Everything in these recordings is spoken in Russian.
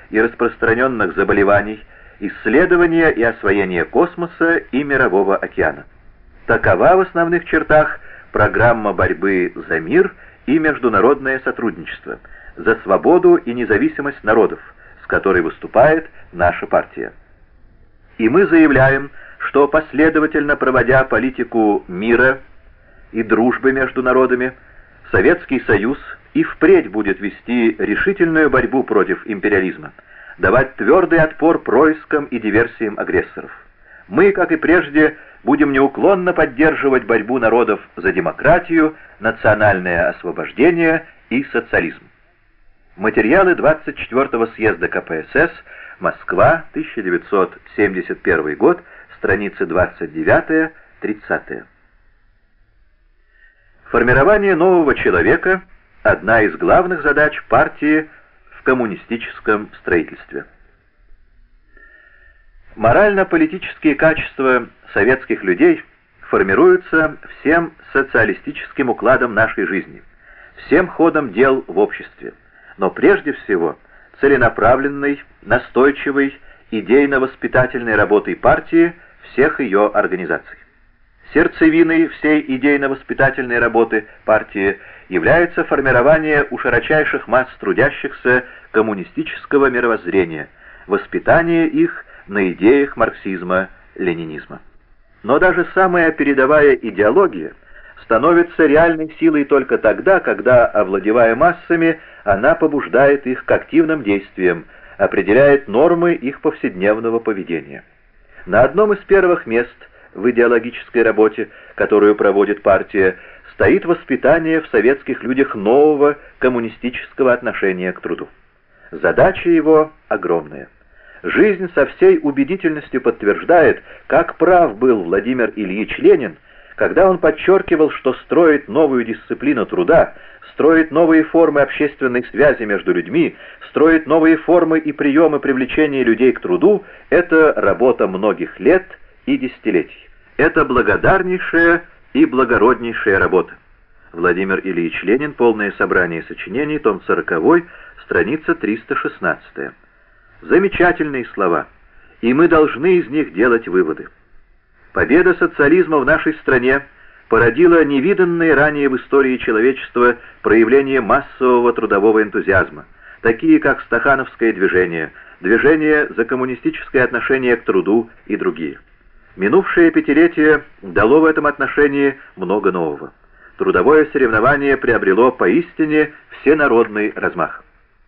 и распространенных заболеваний, исследования и освоения космоса и Мирового океана. Такова в основных чертах программа борьбы за мир и международное сотрудничество, за свободу и независимость народов, с которой выступает наша партия. И мы заявляем, что последовательно проводя политику мира и дружбы между народами, Советский Союз и впредь будет вести решительную борьбу против империализма, давать твердый отпор проискам и диверсиям агрессоров. Мы, как и прежде, будем неуклонно поддерживать борьбу народов за демократию, национальное освобождение и социализм. Материалы 24-го съезда КПСС, Москва, 1971 год, страницы 29-30. Формирование нового человека – одна из главных задач партии в коммунистическом строительстве. Морально-политические качества советских людей формируются всем социалистическим укладом нашей жизни, всем ходом дел в обществе, но прежде всего целенаправленной, настойчивой, идейно-воспитательной работой партии всех ее организаций. Сердцевиной всей идейно-воспитательной работы партии является формирование у широчайших масс трудящихся коммунистического мировоззрения, воспитание их на идеях марксизма-ленинизма. Но даже самая передовая идеология становится реальной силой только тогда, когда, овладевая массами, она побуждает их к активным действиям, определяет нормы их повседневного поведения. На одном из первых мест в идеологической работе, которую проводит партия, стоит воспитание в советских людях нового коммунистического отношения к труду. Задача его огромная. Жизнь со всей убедительностью подтверждает, как прав был Владимир Ильич Ленин, когда он подчеркивал, что строить новую дисциплину труда, строить новые формы общественной связи между людьми, строить новые формы и приемы привлечения людей к труду – это работа многих лет и десятилетий. Это благодарнейшая и благороднейшая работа. Владимир Ильич Ленин, полное собрание сочинений, том 40, страница 316. Замечательные слова, и мы должны из них делать выводы. Победа социализма в нашей стране породила невиданные ранее в истории человечества проявления массового трудового энтузиазма, такие как стахановское движение, движение за коммунистическое отношение к труду и другие. Минувшее пятилетие дало в этом отношении много нового. Трудовое соревнование приобрело поистине всенародный размах.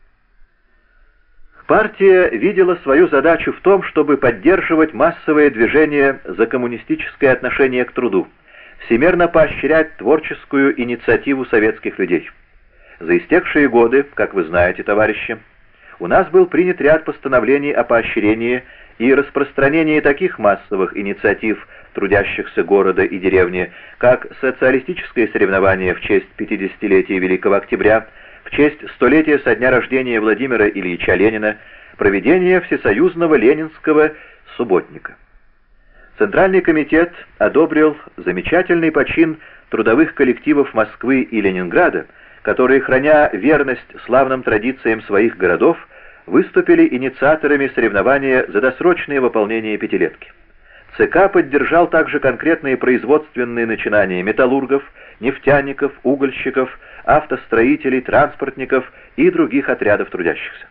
Партия видела свою задачу в том, чтобы поддерживать массовое движение за коммунистическое отношение к труду, всемерно поощрять творческую инициативу советских людей. За истекшие годы, как вы знаете, товарищи, у нас был принят ряд постановлений о поощрении и распространении таких массовых инициатив трудящихся города и деревни, как социалистическое соревнование в честь 50-летия Великого Октября, в честь столетия со дня рождения Владимира Ильича Ленина, проведение Всесоюзного Ленинского субботника. Центральный комитет одобрил замечательный почин трудовых коллективов Москвы и Ленинграда, которые, храня верность славным традициям своих городов, выступили инициаторами соревнования за досрочное выполнение пятилетки. ЦК поддержал также конкретные производственные начинания металлургов, нефтяников, угольщиков, автостроителей, транспортников и других отрядов трудящихся.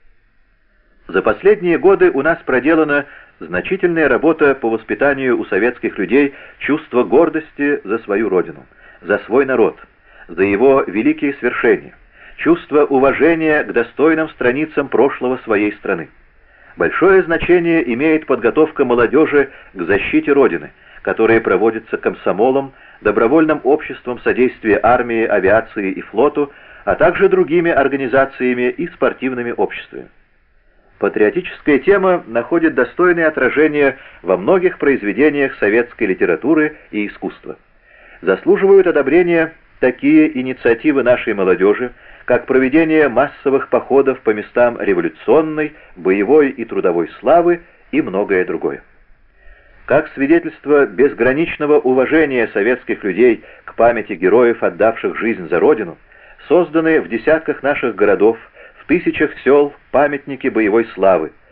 За последние годы у нас проделана значительная работа по воспитанию у советских людей чувства гордости за свою родину, за свой народ, за его великие свершения, чувство уважения к достойным страницам прошлого своей страны. Большое значение имеет подготовка молодежи к защите Родины, которая проводится комсомолом, добровольным обществом содействия армии, авиации и флоту, а также другими организациями и спортивными обществами. Патриотическая тема находит достойное отражение во многих произведениях советской литературы и искусства. Заслуживают одобрения такие инициативы нашей молодежи, как проведение массовых походов по местам революционной, боевой и трудовой славы и многое другое. Как свидетельство безграничного уважения советских людей к памяти героев, отдавших жизнь за Родину, созданы в десятках наших городов, в тысячах сел памятники боевой славы,